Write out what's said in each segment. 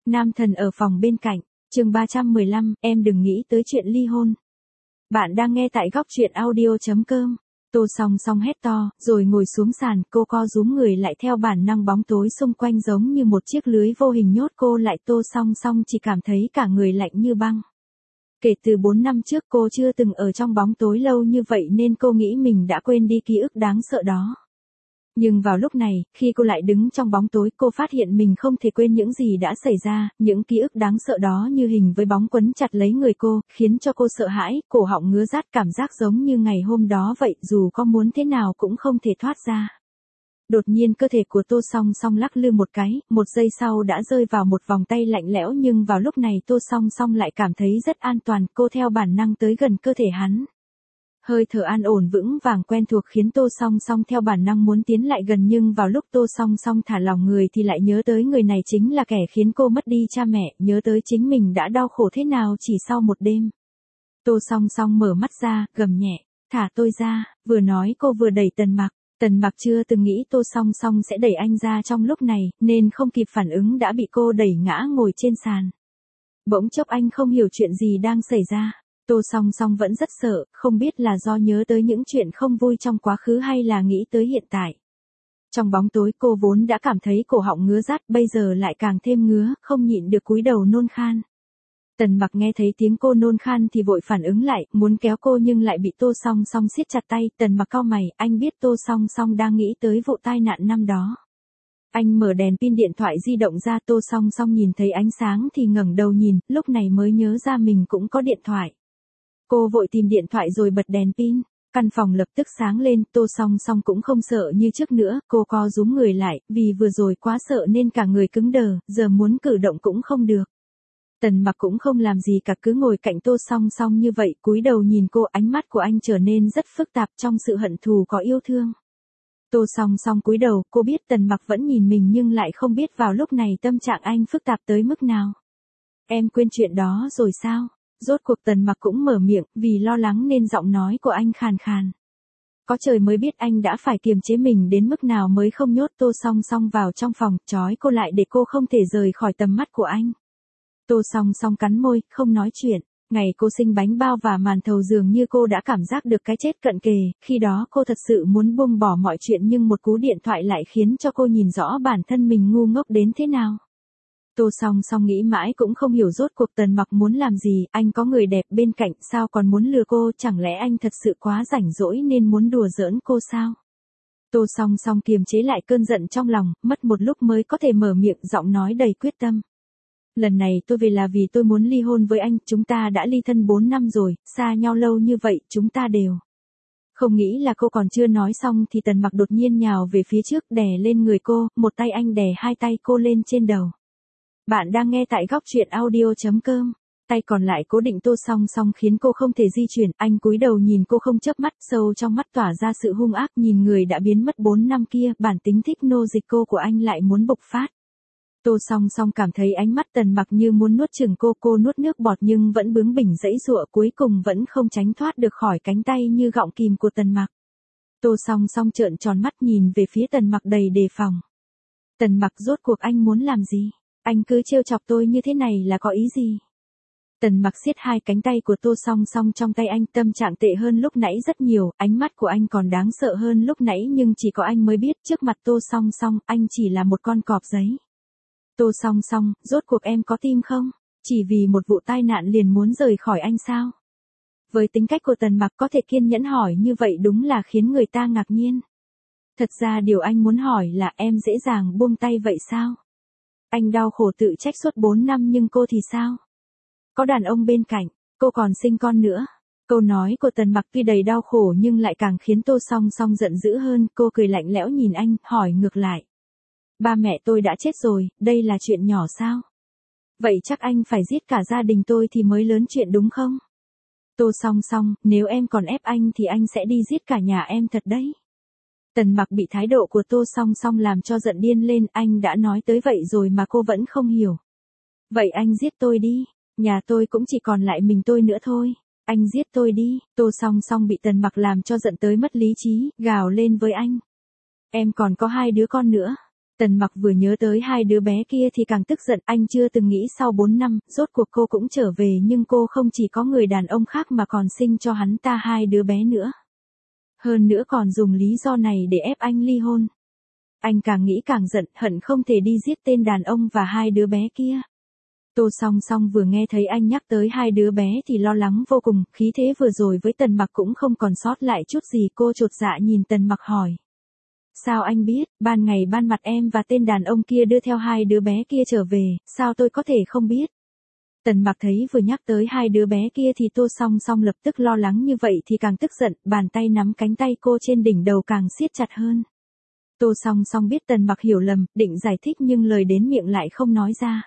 Nam thần ở phòng bên cạnh, chương 315, em đừng nghĩ tới chuyện ly hôn. Bạn đang nghe tại góc truyện audio.com. Tô Song Song hét to, rồi ngồi xuống sàn, cô co rúm người lại theo bản năng bóng tối xung quanh giống như một chiếc lưới vô hình nhốt cô lại. Tô Song Song chỉ cảm thấy cả người lạnh như băng. Kể từ 4 năm trước cô chưa từng ở trong bóng tối lâu như vậy nên cô nghĩ mình đã quên đi ký ức đáng sợ đó. Nhưng vào lúc này, khi cô lại đứng trong bóng tối, cô phát hiện mình không thể quên những gì đã xảy ra, những ký ức đáng sợ đó như hình với bóng quấn chặt lấy người cô, khiến cho cô sợ hãi, cổ họng ngứa rát, cảm giác giống như ngày hôm đó vậy, dù có muốn thế nào cũng không thể thoát ra. Đột nhiên cơ thể của Tô Song Song lắc lư một cái, một giây sau đã rơi vào một vòng tay lạnh lẽo, nhưng vào lúc này Tô Song Song lại cảm thấy rất an toàn, cô theo bản năng tới gần cơ thể hắn. Hơi thở an ổn vững vàng quen thuộc khiến Tô Song Song theo bản năng muốn tiến lại gần, nhưng vào lúc Tô Song Song thả lỏng người thì lại nhớ tới người này chính là kẻ khiến cô mất đi cha mẹ, nhớ tới chính mình đã đau khổ thế nào chỉ sau một đêm. Tô Song Song mở mắt ra, gầm nhẹ, thả tôi ra, vừa nói cô vừa đẩy Tần Mặc. Tần Mặc chưa từng nghĩ Tô Song Song sẽ đẩy anh ra trong lúc này, nên không kịp phản ứng đã bị cô đẩy ngã ngồi trên sàn. Bỗng chốc anh không hiểu chuyện gì đang xảy ra. Tô Song Song vẫn rất sợ, không biết là do nhớ tới những chuyện không vui trong quá khứ hay là nghĩ tới hiện tại. Trong bóng tối cô vốn đã cảm thấy cổ họng ngứa rát, bây giờ lại càng thêm ngứa, không nhịn được cúi đầu nôn khan. Tần Mặc nghe thấy tiếng cô nôn khan thì vội phản ứng lại, muốn kéo cô nhưng lại bị Tô Song Song siết chặt tay. Tần Mặc cau mày, anh biết Tô Song Song đang nghĩ tới vụ tai nạn năm đó. Anh mở đèn pin điện thoại di động ra. Tô Song Song nhìn thấy ánh sáng thì ngẩng đầu nhìn, lúc này mới nhớ ra mình cũng có điện thoại. Cô vội tìm điện thoại rồi bật đèn pin, căn phòng lập tức sáng lên. Tô Song Song cũng không sợ như trước nữa, cô co rúm người lại, vì vừa rồi quá sợ nên cả người cứng đờ, giờ muốn cử động cũng không được. Tần Mặc cũng không làm gì cả, cứ ngồi cạnh Tô Song Song như vậy, cúi đầu nhìn cô, ánh mắt của anh trở nên rất phức tạp, trong sự hận thù có yêu thương. Tô Song Song cúi đầu, cô biết Tần Mặc vẫn nhìn mình nhưng lại không biết vào lúc này tâm trạng anh phức tạp tới mức nào. Em quên chuyện đó rồi sao? Rốt cuộc Tần Mặc cũng mở miệng, vì lo lắng nên giọng nói của anh khàn khàn. Có trời mới biết anh đã phải kiềm chế mình đến mức nào mới không nhốt Tô Song Song vào trong phòng, trói cô lại để cô không thể rời khỏi tầm mắt của anh. Tô Song Song cắn môi, không nói chuyện. Ngày cô sinh bánh bao và màn thầu dường như cô đã cảm giác được cái chết cận kề, khi đó cô thật sự muốn buông bỏ mọi chuyện nhưng một cú điện thoại lại khiến cho cô nhìn rõ bản thân mình ngu ngốc đến thế nào. Tô Song Song nghĩ mãi cũng không hiểu rốt cuộc Tần Mặc muốn làm gì, anh có người đẹp bên cạnh sao còn muốn lừa cô, chẳng lẽ anh thật sự quá rảnh rỗi nên muốn đùa giỡn cô sao? Tô Song Song kiềm chế lại cơn giận trong lòng, mất một lúc mới có thể mở miệng, giọng nói đầy quyết tâm. Lần này tôi về là vì tôi muốn ly hôn với anh, chúng ta đã ly thân 4 năm rồi, xa nhau lâu như vậy, chúng ta đều. Không nghĩ là cô còn chưa nói xong thì Tần Mặc đột nhiên nhào về phía trước, đè lên người cô, một tay anh đè hai tay cô lên trên đầu. Bạn đang nghe tại góc truyện audio.com. Tay còn lại cố định Tô Song Song khiến cô không thể di chuyển, anh cúi đầu nhìn cô không chớp mắt, sâu trong mắt tỏa ra sự hung ác, nhìn người đã biến mất 4 năm kia, bản tính thích nô dịch cô của anh lại muốn bộc phát. Tô Song Song cảm thấy ánh mắt Tần Mặc như muốn nuốt chửng cô nuốt nước bọt nhưng vẫn bướng bỉnh giãy giụa, cuối cùng vẫn không tránh thoát được khỏi cánh tay như gọng kìm của Tần Mặc. Tô Song Song trợn tròn mắt nhìn về phía Tần Mặc đầy đề phòng. Tần Mặc, rốt cuộc anh muốn làm gì? Anh cứ trêu chọc tôi như thế này là có ý gì? Tần Mặc siết hai cánh tay của Tô Song Song trong tay anh, tâm trạng tệ hơn lúc nãy rất nhiều, ánh mắt của anh còn đáng sợ hơn lúc nãy nhưng chỉ có anh mới biết trước mặt Tô Song Song, anh chỉ là một con cọp giấy. Tô Song Song, rốt cuộc em có tim không? Chỉ vì một vụ tai nạn liền muốn rời khỏi anh sao? Với tính cách của Tần Mặc có thể kiên nhẫn hỏi như vậy đúng là khiến người ta ngạc nhiên. Thật ra điều anh muốn hỏi là em dễ dàng buông tay vậy sao? Anh đau khổ tự trách suốt 4 năm nhưng cô thì sao? Có đàn ông bên cạnh, cô còn sinh con nữa. Câu nói của Tần Mặc tuy đầy đau khổ nhưng lại càng khiến Tô Song Song giận dữ hơn, cô cười lạnh lẽo nhìn anh, hỏi ngược lại. Ba mẹ tôi đã chết rồi, đây là chuyện nhỏ sao? Vậy chắc anh phải giết cả gia đình tôi thì mới lớn chuyện đúng không? Tô Song Song, nếu em còn ép anh thì anh sẽ đi giết cả nhà em thật đấy. Tần Mặc bị thái độ của Tô Song Song làm cho giận điên lên, anh đã nói tới vậy rồi mà cô vẫn không hiểu. Vậy anh giết tôi đi, nhà tôi cũng chỉ còn lại mình tôi nữa thôi. Anh giết tôi đi. Tô Song Song bị Tần Mặc làm cho giận tới mất lý trí, gào lên với anh. Em còn có 2 đứa con nữa. Tần Mặc vừa nhớ tới hai đứa bé kia thì càng tức giận, anh chưa từng nghĩ sau 4 năm, rốt cuộc cô cũng trở về nhưng cô không chỉ có người đàn ông khác mà còn sinh cho hắn ta hai đứa bé nữa. Hơn nữa còn dùng lý do này để ép anh ly hôn. Anh càng nghĩ càng giận, hận không thể đi giết tên đàn ông và hai đứa bé kia. Tô Song Song vừa nghe thấy anh nhắc tới hai đứa bé thì lo lắng vô cùng, khí thế vừa rồi với Tần Mặc cũng không còn sót lại chút gì. Cô chột dạ nhìn Tần Mặc hỏi. Sao anh biết, ban ngày ban mặt em và tên đàn ông kia đưa theo hai đứa bé kia trở về, sao tôi có thể không biết? Tần Mặc thấy vừa nhắc tới hai đứa bé kia thì Tô Song Song lập tức lo lắng như vậy thì càng tức giận, bàn tay nắm cánh tay cô trên đỉnh đầu càng siết chặt hơn. Tô Song Song biết Tần Mặc hiểu lầm, định giải thích nhưng lời đến miệng lại không nói ra.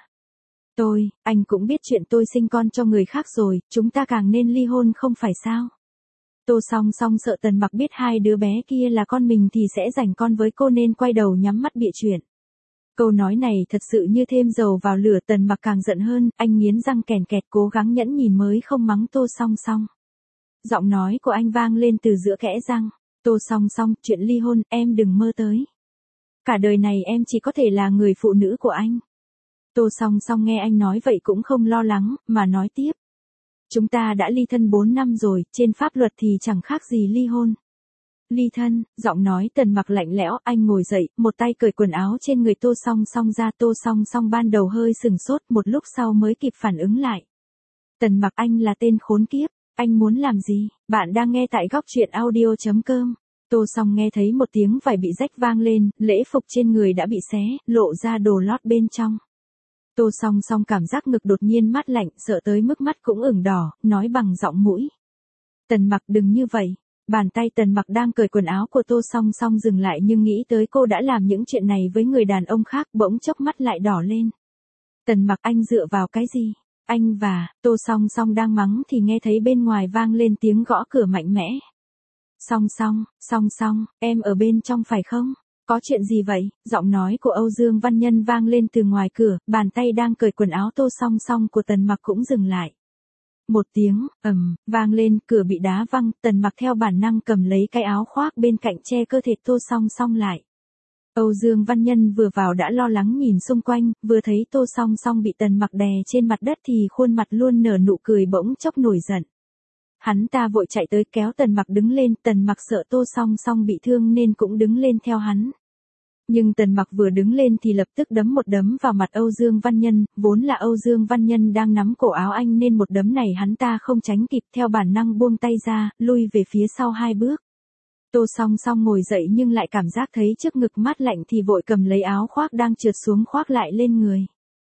Anh cũng biết chuyện tôi sinh con cho người khác rồi, chúng ta càng nên ly hôn không phải sao? Tô Song Song sợ Tần Mặc biết hai đứa bé kia là con mình thì sẽ giành con với cô nên quay đầu nhắm mắt bịa chuyện. Câu nói này thật sự như thêm dầu vào lửa. Tần Mặc càng giận hơn, anh nghiến răng kèn kẹt cố gắng nhẫn nhìn mới không mắng Tô Song Song. Giọng nói của anh vang lên từ giữa kẽ răng. Tô Song Song, chuyện ly hôn, em đừng mơ tới. Cả đời này em chỉ có thể là người phụ nữ của anh. Tô Song Song nghe anh nói vậy cũng không lo lắng, mà nói tiếp. Chúng ta đã ly thân 4 năm rồi, trên pháp luật thì chẳng khác gì ly hôn. Ly thân, giọng nói Tần Mặc lạnh lẽo, anh ngồi dậy, một tay cởi quần áo trên người Tô Song Song ra. Tô Song Song ban đầu hơi sừng sốt, một lúc sau mới kịp phản ứng lại. Tần Mặc, anh là tên khốn kiếp, anh muốn làm gì? Bạn đang nghe tại góc truyện audio.com. Tô Song nghe thấy một tiếng vải bị rách vang lên, lễ phục trên người đã bị xé, lộ ra đồ lót bên trong. Tô Song Song cảm giác ngực đột nhiên mát lạnh, sợ tới mức mắt cũng ửng đỏ, nói bằng giọng mũi. Tần Mặc, đừng như vậy. Bàn tay Tần Mặc đang cởi quần áo của Tô Song Song dừng lại nhưng nghĩ tới cô đã làm những chuyện này với người đàn ông khác, bỗng chốc mắt lại đỏ lên. Tần Mặc, anh dựa vào cái gì? Anh và Tô Song Song đang mắng thì nghe thấy bên ngoài vang lên tiếng gõ cửa mạnh mẽ. Song Song, em ở bên trong phải không? Có chuyện gì vậy? Giọng nói của Âu Dương Văn Nhân vang lên từ ngoài cửa, bàn tay đang cởi quần áo Tô Song Song của Tần Mặc cũng dừng lại. Một tiếng, vang lên, cửa bị đá văng, Tần Mặc theo bản năng cầm lấy cái áo khoác bên cạnh che cơ thể Tô Song Song lại. Âu Dương Văn Nhân vừa vào đã lo lắng nhìn xung quanh, vừa thấy Tô Song Song bị Tần Mặc đè trên mặt đất thì khuôn mặt luôn nở nụ cười bỗng chốc nổi giận. Hắn ta vội chạy tới kéo Tần Mặc đứng lên, Tần Mặc sợ Tô Song Song bị thương nên cũng đứng lên theo hắn. Nhưng Tần Mặc vừa đứng lên thì lập tức đấm một đấm vào mặt Âu Dương Văn Nhân, vốn là Âu Dương Văn Nhân đang nắm cổ áo anh nên một đấm này hắn ta không tránh kịp, theo bản năng buông tay ra, lui về phía sau 2 bước. Tô Song Song ngồi dậy nhưng lại cảm giác thấy trước ngực mát lạnh thì vội cầm lấy áo khoác đang trượt xuống khoác lại lên người.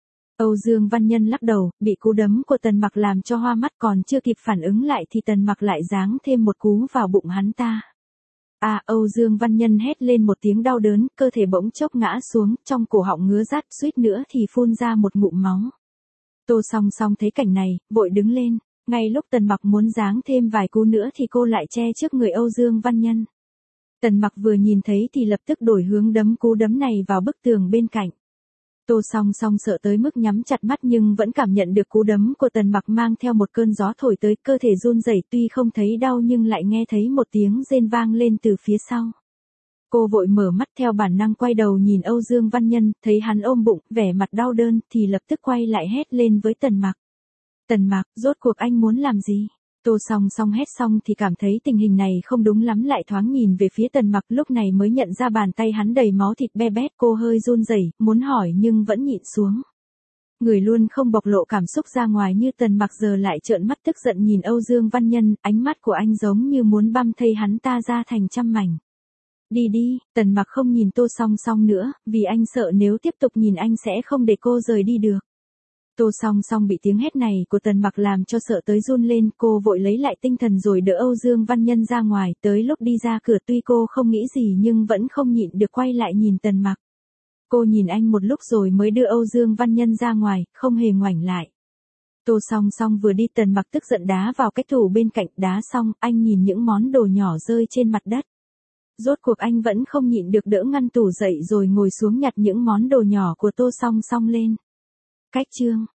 Âu Dương Văn Nhân lắc đầu, bị cú đấm của Tần Mặc làm cho hoa mắt, còn chưa kịp phản ứng lại thì Tần Mặc lại giáng thêm một cú vào bụng hắn ta. Âu Dương Văn Nhân hét lên một tiếng đau đớn, cơ thể bỗng chốc ngã xuống, trong cổ họng ngứa rát, suýt nữa thì phun ra một ngụm máu. Tô Song Song thấy cảnh này, vội đứng lên, ngay lúc Tần Mặc muốn giáng thêm vài cú nữa thì cô lại che trước người Âu Dương Văn Nhân. Tần Mặc vừa nhìn thấy thì lập tức đổi hướng đấm cú đấm này vào bức tường bên cạnh. Tô Song Song sợ tới mức nhắm chặt mắt nhưng vẫn cảm nhận được cú đấm của Tần Mặc mang theo một cơn gió thổi tới, cơ thể run rẩy, tuy không thấy đau nhưng lại nghe thấy một tiếng rên vang lên từ phía sau. Cô vội mở mắt theo bản năng quay đầu nhìn Âu Dương Văn Nhân, thấy hắn ôm bụng, vẻ mặt đau đớn thì lập tức quay lại hét lên với Tần Mặc. Tần Mặc, rốt cuộc anh muốn làm gì? Tô Song Song hét xong thì cảm thấy tình hình này không đúng lắm, lại thoáng nhìn về phía Tần Mặc, lúc này mới nhận ra bàn tay hắn đầy máu thịt be bét. Cô hơi run rẩy, muốn hỏi nhưng vẫn nhịn xuống. Người luôn không bộc lộ cảm xúc ra ngoài như Tần Mặc giờ lại trợn mắt tức giận nhìn Âu Dương Văn Nhân, ánh mắt của anh giống như muốn băm thây hắn ta ra thành trăm mảnh. Đi, Tần Mặc không nhìn Tô Song Song nữa, vì anh sợ nếu tiếp tục nhìn anh sẽ không để cô rời đi được. Tô Song Song bị tiếng hét này của Tần Mặc làm cho sợ tới run lên, cô vội lấy lại tinh thần rồi đỡ Âu Dương Văn Nhân ra ngoài, tới lúc đi ra cửa tuy cô không nghĩ gì nhưng vẫn không nhịn được quay lại nhìn Tần Mặc. Cô nhìn anh một lúc rồi mới đưa Âu Dương Văn Nhân ra ngoài, không hề ngoảnh lại. Tô Song Song vừa đi Tần Mặc tức giận đá vào cái tủ bên cạnh, đá xong, anh nhìn những món đồ nhỏ rơi trên mặt đất. Rốt cuộc anh vẫn không nhịn được đỡ ngăn tủ dậy rồi ngồi xuống nhặt những món đồ nhỏ của Tô Song Song lên. Cách chương